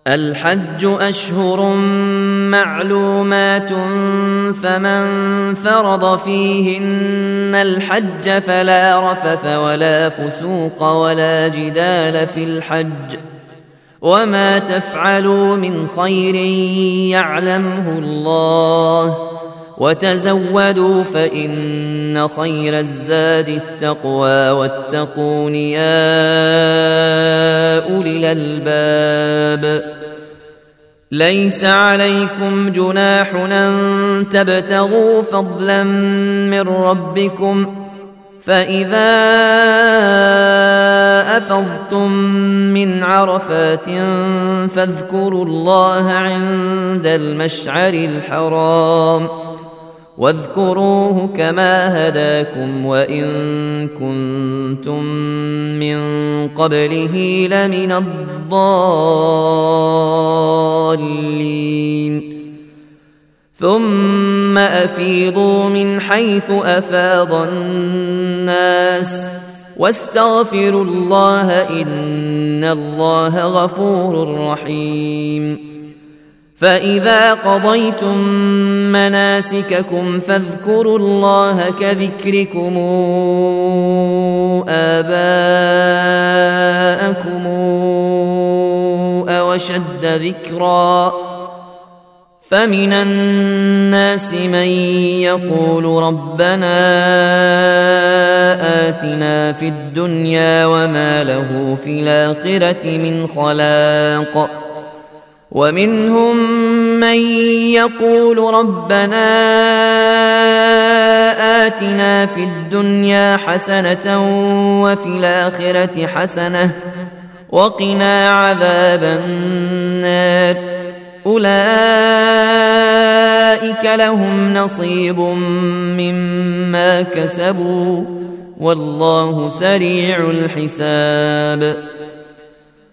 الحج أشهر معلومات فمن فرض فيهن الحج فلا رفث ولا فسوق ولا جدال في الحج وما تفعلوا من خير يعلمه الله وتزودوا فإن خير الزاد التقوى واتقون يا أولي الألباب ليس عليكم جناح أن تبتغوا فضلا من ربكم فإذا أفضتم من عرفات فاذكروا الله عند المشعر الحرام واذكروه كما هداكم وإن كنتم من قبله لمن الضالين ثم أفيضوا من حيث أفاض الناس واستغفروا الله إن الله غفور رحيم فإذا قضيتم مناسككم فاذكروا الله كذكركم آباءكم أو أشد ذكرا فمن الناس من يقول ربنا آتنا في الدنيا وما له في الآخرة من خلاق ومنهم من يقول ربنا آتنا في الدنيا حسنة وفي الآخرة حسنة وقنا عذاب النار أولئك لهم نصيب مما كسبوا والله سريع الحساب